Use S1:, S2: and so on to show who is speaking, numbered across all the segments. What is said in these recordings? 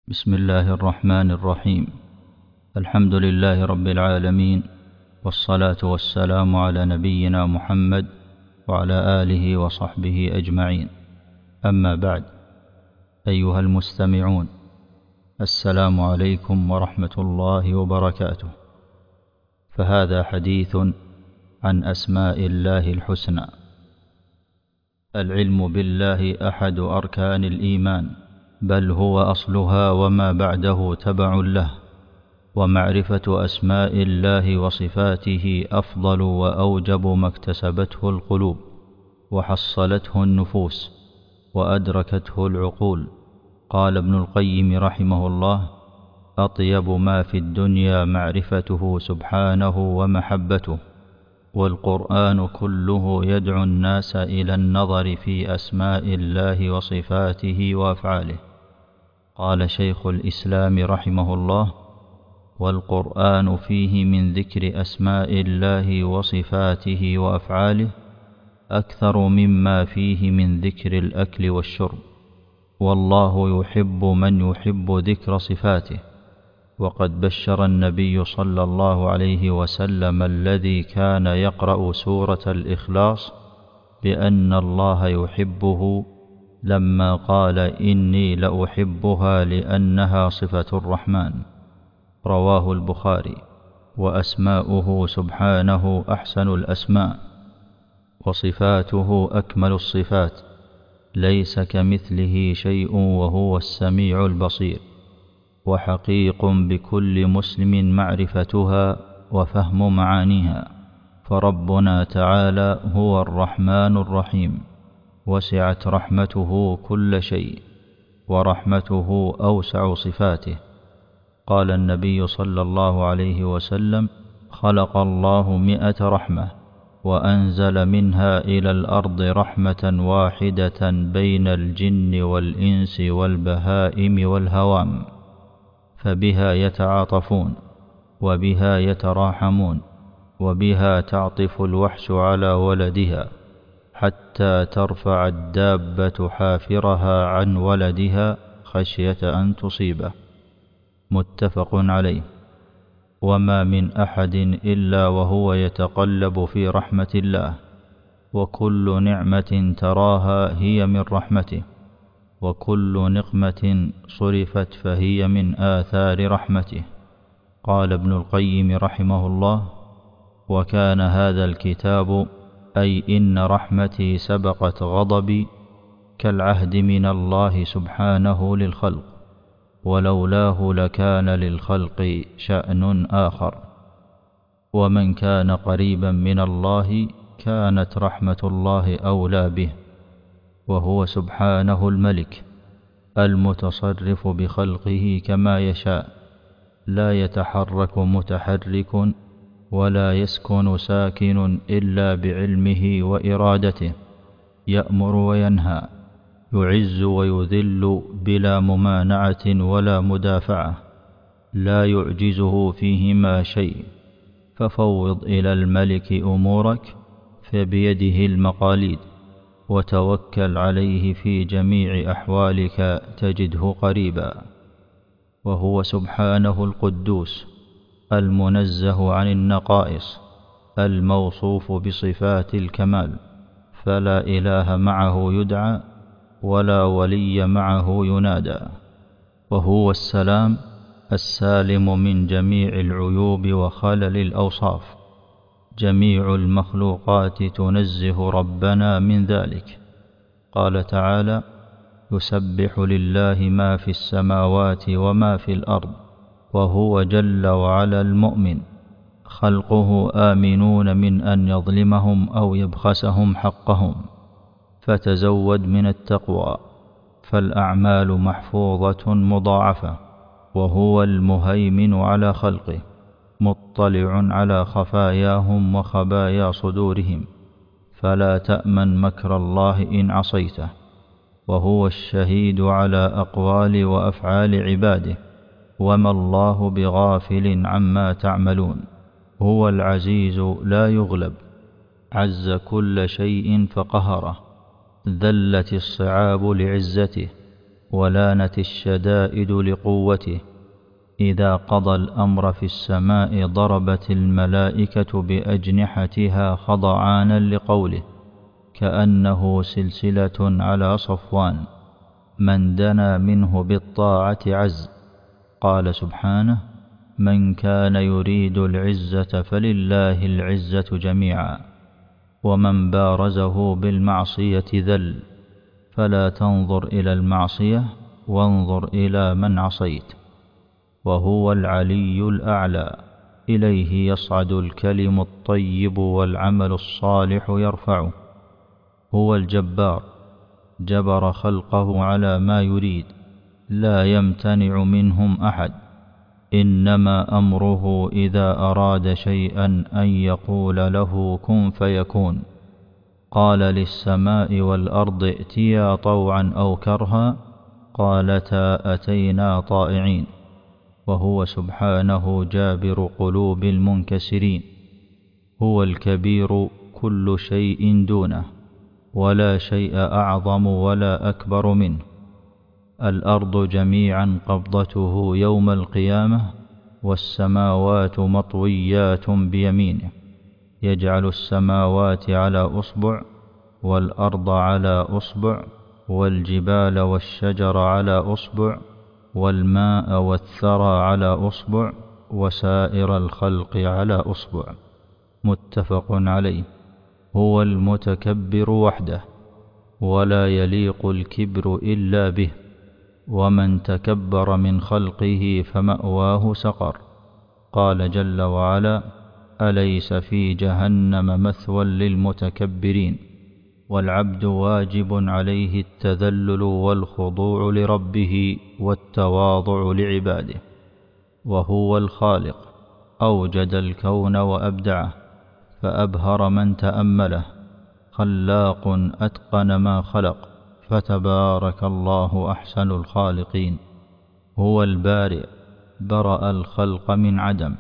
S1: بسم الله الرحمن الرحيم. الحمد لله رب العالمين، والصلاة والسلام على نبينا محمد وعلى آله وصحبه أجمعين. أما بعد، أيها المستمعون، السلام عليكم ورحمة الله وبركاته. فهذا حديث عن أسماء الله الحسنى. العلم بالله أحد أركان الإيمان، بل هو أصلها وما بعده تبع له، ومعرفة أسماء الله وصفاته أفضل وأوجب ما اكتسبته القلوب وحصلته النفوس وأدركته العقول. قال ابن القيم رحمه الله: أطيب ما في الدنيا معرفته سبحانه ومحبته، والقرآن كله يدعو الناس إلى النظر في أسماء الله وصفاته وأفعاله. قال شيخ الإسلام رحمه الله: والقرآن فيه من ذكر أسماء الله وصفاته وأفعاله أكثر مما فيه من ذكر الأكل والشرب، والله يحب من يحب ذكر صفاته. وقد بشر النبي صلى الله عليه وسلم الذي كان يقرأ سورة الإخلاص بأن الله يحبه لما قال: إني لأحبها لأنها صفة الرحمن. رواه البخاري. وأسماؤه سبحانه أحسن الأسماء، وصفاته أكمل الصفات، ليس كمثله شيء وهو السميع البصير. وحقيق بكل مسلم معرفتها وفهم معانيها، فربنا تعالى هو الرحمن الرحيم، وسعت رحمته كل شيء، ورحمته أوسع صفاته. قال النبي صلى الله عليه وسلم: خلق الله 100 رحمة، وأنزل منها إلى الأرض رحمة واحدة بين الجن والإنس والبهائم والهوام، فبها يتعاطفون، وبها يتراحمون، وبها تعطف الوحش على ولدها، حتى ترفع الدابة حافرها عن ولدها خشية أن تصيبه. متفق عليه. وما من أحد إلا وهو يتقلب في رحمة الله، وكل نعمة تراها هي من رحمته، وكل نقمة صرفت فهي من آثار رحمته. قال ابن القيم رحمه الله: وكان هذا الكتاب، أي إن رحمتي سبقت غضبي، كالعهد من الله سبحانه للخلق، ولولاه لكان للخلق شأن آخر. ومن كان قريبا من الله كانت رحمة الله أولى به، وهو سبحانه الملك المتصرف بخلقه كما يشاء، لا يتحرك متحرك ولا يسكن ساكن إلا بعلمه وإرادته، يأمر وينهى، يعز ويذل بلا ممانعة ولا مدافعة، لا يعجزه فيهما شيء. ففوض إلى الملك أمورك، فبيده المقاليد، وتوكل عليه في جميع أحوالك تجده قريبا. وهو سبحانه القدوس المنزه عن النقائص، الموصوف بصفات الكمال، فلا إله معه يدعى، ولا ولي معه ينادى. وهو السلام السالم من جميع العيوب وخلل الأوصاف. جميع المخلوقات تنزه ربنا من ذلك. قال تعالى: يسبح لله ما في السماوات وما في الأرض، وهو جل وعلا المؤمن، خلقه آمنون من أن يظلمهم أو يبخسهم حقهم، فتزود من التقوى، فالأعمال محفوظة مضاعفة. وهو المهيمن على خلقه، مطلع على خفاياهم وخبايا صدورهم، فلا تأمن مكر الله إن عصيته. وهو الشهيد على أقوال وأفعال عباده، وما الله بغافل عما تعملون. هو العزيز لا يغلب، عز كل شيء فقهره، ذلت الصعاب لعزته، ولانت الشدائد لقوته. إذا قضى الأمر في السماء ضربت الملائكة بأجنحتها خضعانا لقوله، كأنه سلسلة على صفوان. من دنا منه بالطاعة عز. قال سبحانه: من كان يريد العزة فلله العزة جميعا. ومن بارزه بالمعصية ذل. فلا تنظر إلى المعصية، وانظر إلى من عصيت. وهو العلي الأعلى، إليه يصعد الكلم الطيب والعمل الصالح يرفعه. هو الجبار، جبر خلقه على ما يريد، لا يمتنع منهم أحد. إنما أمره إذا أراد شيئا أن يقول له كن فيكون. قال للسماء والأرض ائتيا طوعا أو كرها، قالتا أتينا طائعين. وهو سبحانه جابر قلوب المنكسرين. هو الكبير، كل شيء دونه، ولا شيء أعظم ولا أكبر منه. الأرض جميعا قبضته يوم القيامة، والسماوات مطويات بيمينه. يجعل السماوات على أصبع، والأرض على أصبع، والجبال والشجر على أصبع، والماء والثرى على أصبع، وسائر الخلق على أصبع. متفق عليه. هو المتكبر وحده، ولا يليق الكبر إلا به. ومن تكبر من خلقه فمأواه سقر. قال جل وعلا: أليس في جهنم مثوى للمتكبرين. والعبد واجب عليه التذلل والخضوع لربه والتواضع لعباده. وهو الخالق، أوجد الكون وأبدعه، فأبهر من تأمله. خلاق أتقن ما خلق، فتبارك الله أحسن الخالقين. هو البارئ، برأ الخلق من عدم.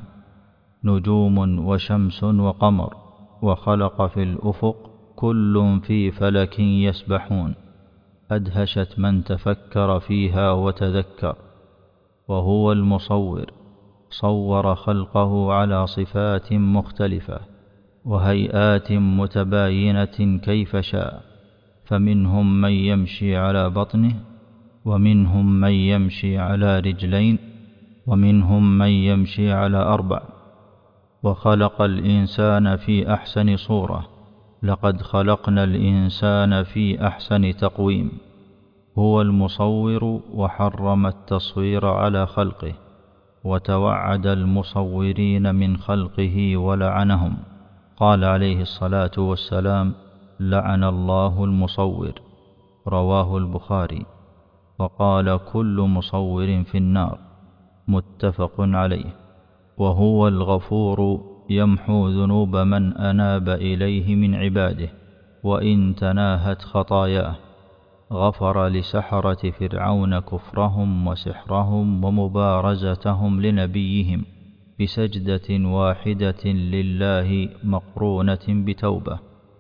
S1: نجوم وشمس وقمر، وخلق في الأفق، كل في فلك يسبحون. أدهشت من تفكر فيها وتذكر. وهو المصور، صور خلقه على صفات مختلفة وهيئات متباينة كيف شاء. فمنهم من يمشي على بطنه، ومنهم من يمشي على رجلين، ومنهم من يمشي على أربع. وخلق الإنسان في أحسن صورة. لقد خلقنا الإنسان في أحسن تقويم. هو المصور، وحرم التصوير على خلقه، وتوعد المصورين من خلقه ولعنهم. قال عليه الصلاة والسلام: لعن الله المصور. رواه البخاري. وقال: كل مصور في النار. متفق عليه. وهو الغفور، يمحو ذنوب من أناب إليه من عباده، وإن تناهت خطاياه. غفر لسحرة فرعون كفرهم وسحرهم ومبارزتهم لنبيهم بسجدة واحدة لله مقرونة بتوبة.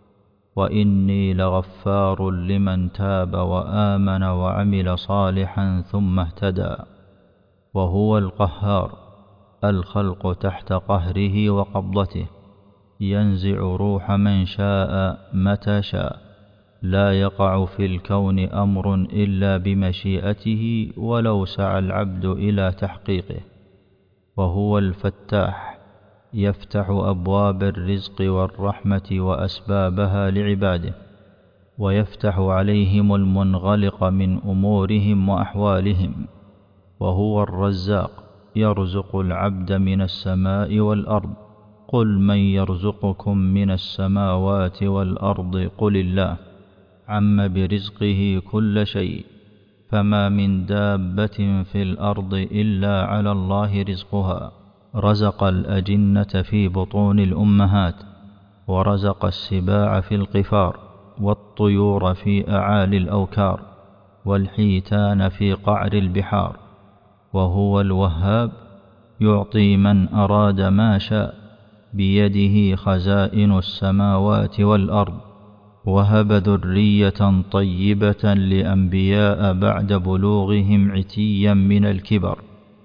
S1: وإني لغفار لمن تاب وآمن وعمل صالحا ثم اهتدى. وهو القهار، الخلق تحت قهره وقبضته. ينزع روح من شاء متى شاء. لا يقع في الكون أمر إلا بمشيئته، ولو سعى العبد إلى تحقيقه. وهو الفتاح، يفتح أبواب الرزق والرحمة وأسبابها لعباده، ويفتح عليهم المنغلق من أمورهم وأحوالهم. وهو الرزاق، يرزق العبد من السماء والأرض. قل من يرزقكم من السماوات والأرض قل الله. عم برزقه كل شيء، فما من دابة في الأرض إلا على الله رزقها. رزق الأجنة في بطون الأمهات، ورزق السباع في القفار، والطيور في أعالي الأوكار، والحيتان في قعر البحار. وهو الوهاب، يعطي من أراد ما شاء. بيده خزائن السماوات والأرض، وهب ذرية طيبة لأنبياء بعد بلوغهم عتيا من الكبر.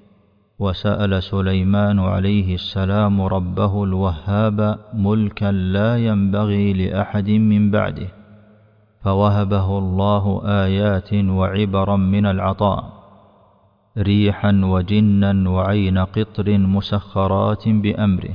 S1: وسأل سليمان عليه السلام ربه الوهاب ملكا لا ينبغي لأحد من بعده، فوهبه الله آيات وعبرا من العطاء، ريحا وجنا وعين قطر مسخرات بأمره.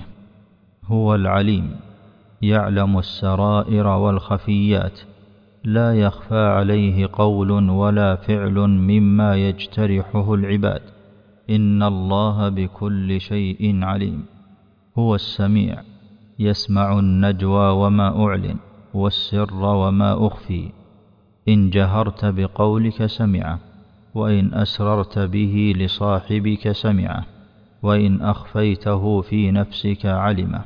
S1: هو العليم، يعلم السرائر والخفيات، لا يخفى عليه قول ولا فعل مما يجترحه العباد. إن الله بكل شيء عليم. هو السميع، يسمع النجوى وما أعلن والسر وما أخفي. إن جهرت بقولك سمعه، وإن أسررت به لصاحبك سمعه، وإن أخفيته في نفسك علمه.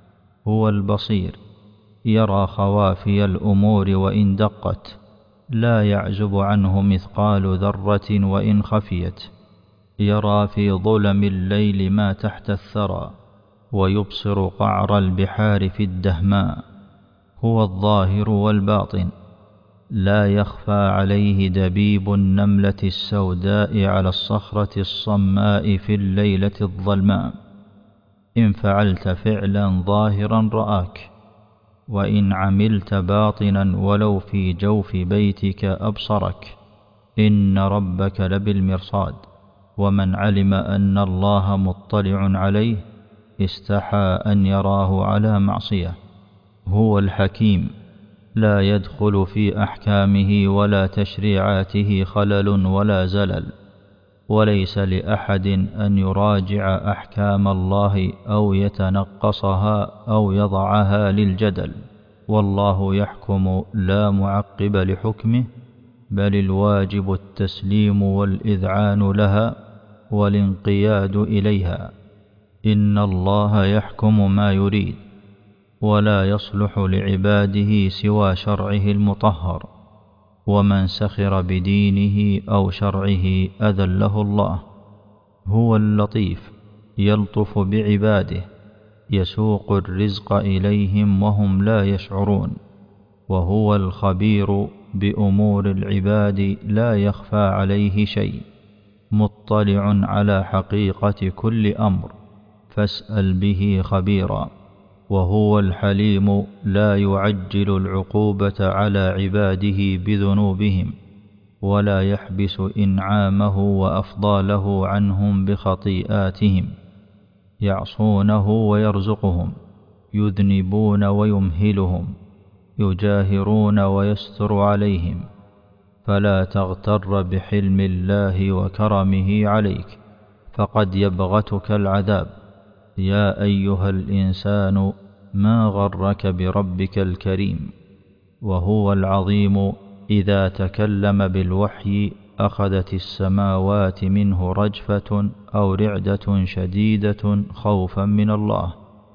S1: هو البصير، يرى خوافي الأمور وإن دقت، لا يعزب عنه مثقال ذرة وإن خفيت. يرى في ظلم الليل ما تحت الثرى، ويبصر قعر البحار في الدهماء. هو الظاهر والباطن، لا يخفى عليه دبيب النملة السوداء على الصخرة الصماء في الليلة الظلماء. إن فعلت فعلا ظاهرا رآك، وإن عملت باطنا ولو في جوف بيتك أبصرك. إن ربك لبالمرصاد، ومن علم أن الله مطلع عليه استحى أن يراه على معصية. هو الحكيم، لا يدخل في أحكامه ولا تشريعاته خلل ولا زلل، وليس لأحد أن يراجع أحكام الله أو يتنقصها أو يضعها للجدل. والله يحكم لا معقب لحكمه، بل الواجب التسليم والإذعان لها والانقياد إليها. إن الله يحكم ما يريد، ولا يصلح لعباده سوى شرعه المطهر. ومن سخر بدينه أو شرعه أذله الله. هو اللطيف، يلطف بعباده، يسوق الرزق إليهم وهم لا يشعرون. وهو الخبير بأمور العباد، لا يخفى عليه شيء، مطلع على حقيقة كل أمر، فاسأل به خبيرا. وهو الحليم، لا يعجل العقوبة على عباده بذنوبهم، ولا يحبس إنعامه وأفضاله عنهم بخطيئاتهم. يعصونه ويرزقهم، يذنبون ويمهلهم، يجاهرون ويستر عليهم. فلا تغتر بحلم الله وكرمه عليك، فقد يبغتك العذاب. يا أيها الإنسان ما غرك بربك الكريم. وهو العظيم، إذا تكلم بالوحي أخذت السماوات منه رجفة أو رعدة شديدة خوفا من الله،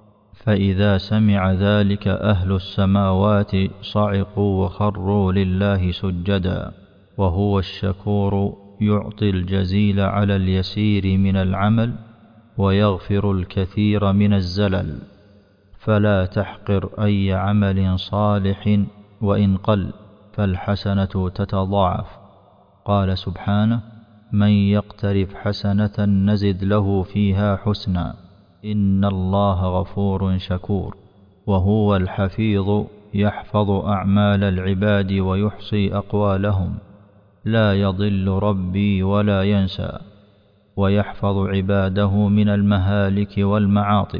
S1: فإذا سمع ذلك أهل السماوات صعقوا وخروا لله سجدا. وهو الشكور، يعطي الجزيل على اليسير من العمل، ويغفر الكثير من الزلل. فلا تحقر أي عمل صالح وإن قل، فالحسنة تتضاعف. قال سبحانه: من يقترف حسنة نزد له فيها حسنا، إن الله غفور شكور. وهو الحفيظ، يحفظ أعمال العباد ويحصي أقوالهم، لا يضل ربي ولا ينسى. ويحفظ عباده من المهالك والمعاطب.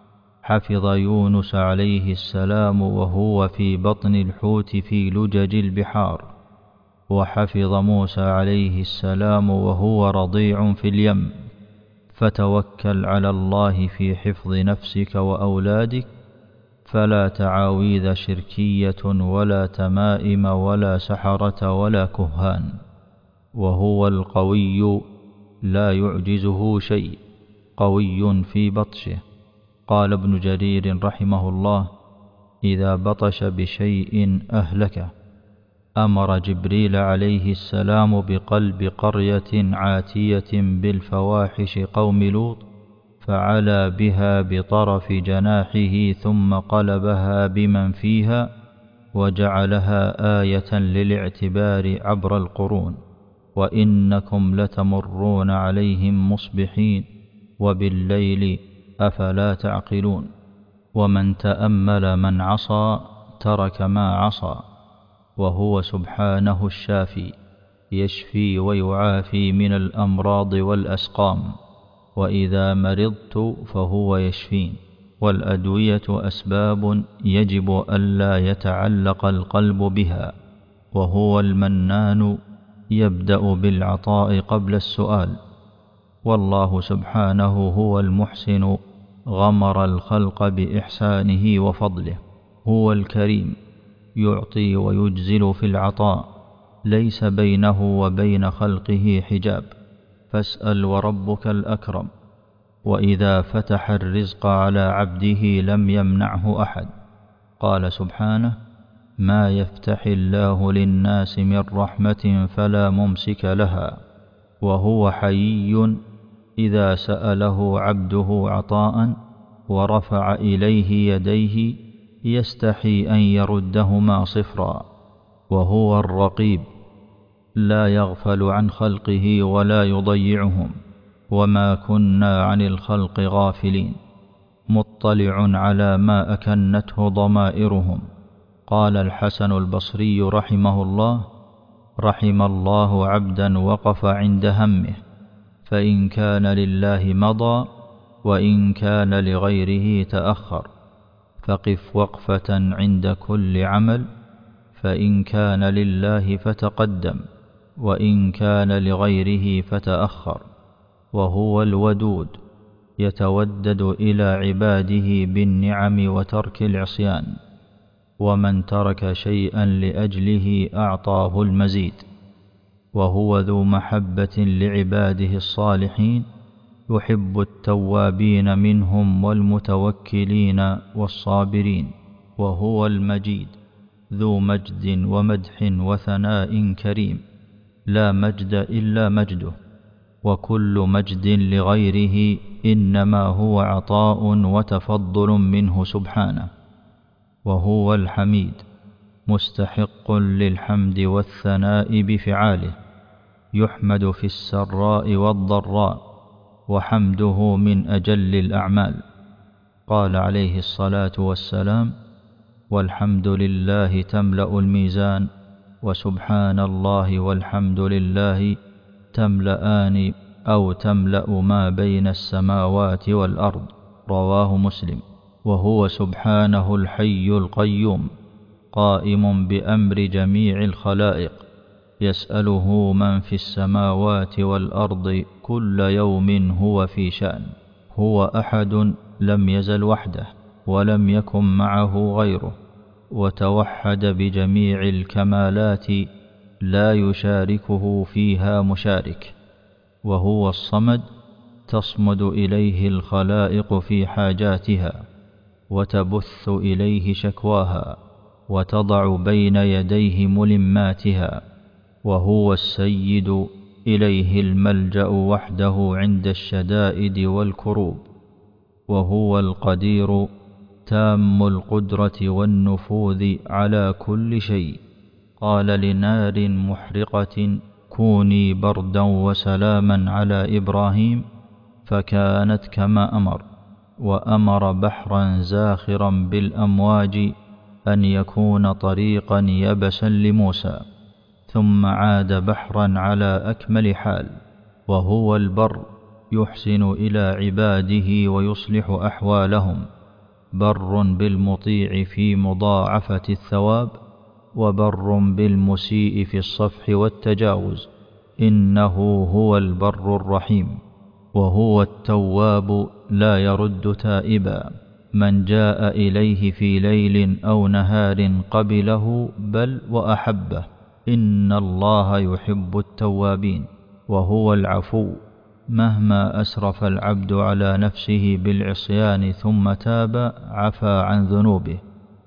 S1: حفظ يونس عليه السلام وهو في بطن الحوت في لجج البحار، وحفظ موسى عليه السلام وهو رضيع في اليم. فتوكل على الله في حفظ نفسك وأولادك، فلا تعاويذ شركية ولا تمائم ولا سحرة ولا كهان. وهو القوي، لا يعجزه شيء، قوي في بطشه. قال ابن جرير رحمه الله: إذا بطش بشيء أهلكه. أمر جبريل عليه السلام بقلب قرية عاتية بالفواحش قوم لوط، فعلى بها بطرف جناحه ثم قلبها بمن فيها، وجعلها آية للاعتبار عبر القرون. وإنكم لتمرون عليهم مصبحين وبالليل أفلا تعقلون. ومن تأمل من عصى ترك ما عصى، وهو سبحانه الشافي، يشفي ويعافي من الأمراض والأسقام، وإذا مرضت فهو يشفين. والأدوية أسباب يجب ألا يتعلق القلب بها، وهو المنان يبدأ بالعطاء قبل السؤال. والله سبحانه هو المحسن غمر الخلق بإحسانه وفضله. هو الكريم يعطي ويجزل في العطاء، ليس بينه وبين خلقه حجاب، فاسأل وربك الأكرم. وإذا فتح الرزق على عبده لم يمنعه أحد. قال سبحانه: ما يفتح الله للناس من رحمة فلا ممسك لها، وهو حيي إذا سأله عبده عطاء ورفع إليه يديه يستحي أن يردهما صفرا. وهو الرقيب لا يغفل عن خلقه ولا يضيعهم، وما كنا عن الخلق غافلين، مطلع على ما أكنته ضمائرهم. قال الحسن البصري رحمه الله: رحم الله عبدا وقف عند همه، فإن كان لله مضى، وإن كان لغيره تأخر. فقف وقفة عند كل عمل، فإن كان لله فتقدم، وإن كان لغيره فتأخر. وهو الودود يتودد إلى عباده بالنعم وترك العصيان، ومن ترك شيئا لأجله أعطاه المزيد. وهو ذو محبة لعباده الصالحين، يحب التوابين منهم والمتوكلين والصابرين. وهو المجيد ذو مجد ومدح وثناء كريم، لا مجد إلا مجده، وكل مجد لغيره إنما هو عطاء وتفضل منه سبحانه. وهو الحميد مستحق للحمد والثناء بفعاله، يحمد في السراء والضراء، وحمده من أجل الأعمال. قال عليه الصلاة والسلام: والحمد لله تملأ الميزان، وسبحان الله والحمد لله تملأان أو تملأ ما بين السماوات والأرض. رواه مسلم. وهو سبحانه الحي القيوم، قائم بأمر جميع الخلائق، يسأله من في السماوات والأرض كل يوم هو في شأن. هو أحد لم يزل وحده، ولم يكن معه غيره، وتوحد بجميع الكمالات لا يشاركه فيها مشارك. وهو الصمد تصمد إليه الخلائق في حاجاتها، وتبث إليه شكواها، وتضع بين يديه ملماتها. وهو السيد إليه الملجأ وحده عند الشدائد والكروب. وهو القدير تام القدرة والنفوذ على كل شيء. قال لنار محرقة: كوني بردا وسلاما على إبراهيم، فكانت كما أمر. وأمر بحرا زاخرا بالأمواج أن يكون طريقا يبسا لموسى، ثم عاد بحرا على أكمل حال. وهو البر يحسن إلى عباده ويصلح أحوالهم، بر بالمطيع في مضاعفة الثواب، وبر بالمسيء في الصفح والتجاوز، إنه هو البر الرحيم. وهو التواب لا يرد تائبا، من جاء إليه في ليل أو نهار قبله بل وأحبه، إن الله يحب التوابين. وهو العفو، مهما أسرف العبد على نفسه بالعصيان ثم تاب عفا عن ذنوبه.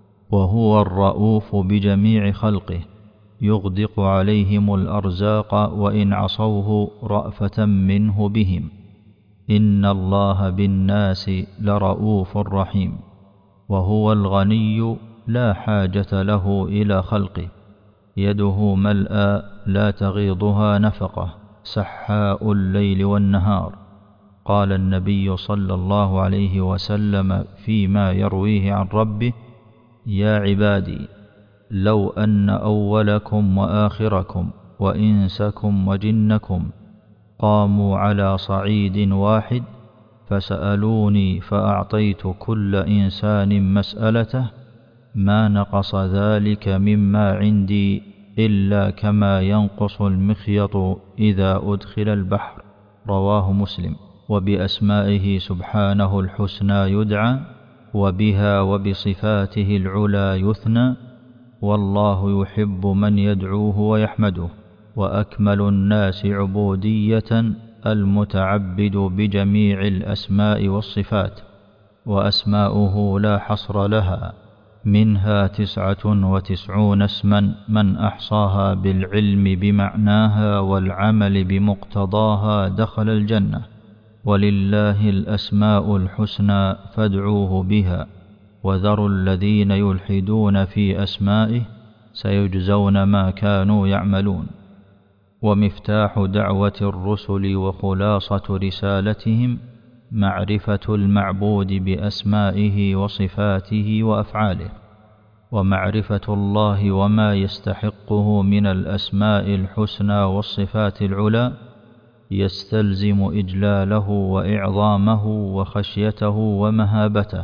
S1: وهو الرؤوف بجميع خلقه، يغدق عليهم الأرزاق وإن عصوه رأفة منه بهم، إن الله بالناس لرؤوف رحيم. وهو الغني لا حاجة له إلى خلقه، يده ملأى لا تغيضها نفقة، سحاء الليل والنهار. قال النبي صلى الله عليه وسلم فيما يرويه عن ربه: يا عبادي، لو أن أولكم وآخركم وإنسكم وجنكم قاموا على صعيد واحد فسألوني فأعطيت كل إنسان مسألته، ما نقص ذلك مما عندي إلا كما ينقص المخيط إذا أدخل البحر. رواه مسلم. وبأسمائه سبحانه الحسنى يدعى، وبها وبصفاته العلى يثنى، والله يحب من يدعوه ويحمده. وأكمل الناس عبودية المتعبد بجميع الأسماء والصفات، وأسماؤه لا حصر لها، منها 99 اسما من أحصاها بالعلم بمعناها والعمل بمقتضاها دخل الجنة. ولله الأسماء الحسنى فادعوه بها، وذروا الذين يلحدون في أسمائه سيجزون ما كانوا يعملون. ومفتاح دعوة الرسل وخلاصة رسالتهم معرفة المعبود بأسمائه وصفاته وأفعاله، ومعرفة الله وما يستحقه من الأسماء الحسنى والصفات العلى يستلزم إجلاله وإعظامه وخشيته ومهابته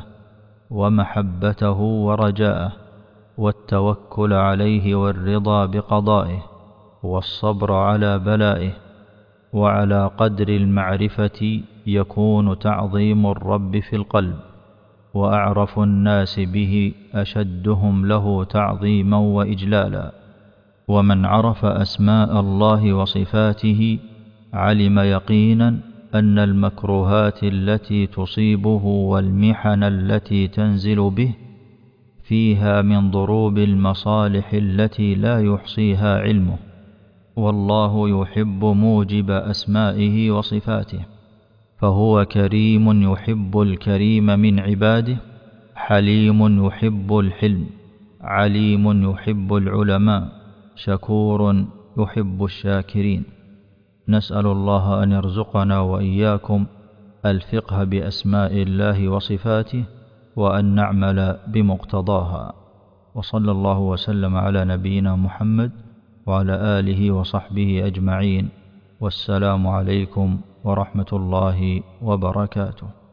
S1: ومحبته ورجاءه، والتوكل عليه والرضا بقضائه والصبر على بلائه. وعلى قدر المعرفة يكون تعظيم الرب في القلب، وأعرف الناس به أشدهم له تعظيما وإجلالا. ومن عرف أسماء الله وصفاته علم يقينا أن المكروهات التي تصيبه والمحن التي تنزل به فيها من ضروب المصالح التي لا يحصيها علمه. والله يحب موجب أسمائه وصفاته، فهو كريم يحب الكريم من عباده، حليم يحب الحلم، عليم يحب العلماء، شكور يحب الشاكرين. نسأل الله أن يرزقنا وإياكم الفقه بأسماء الله وصفاته، وأن نعمل بمقتضاها. وصلى الله وسلم على نبينا محمد وعلى آله وصحبه أجمعين، والسلام عليكم ورحمة الله وبركاته.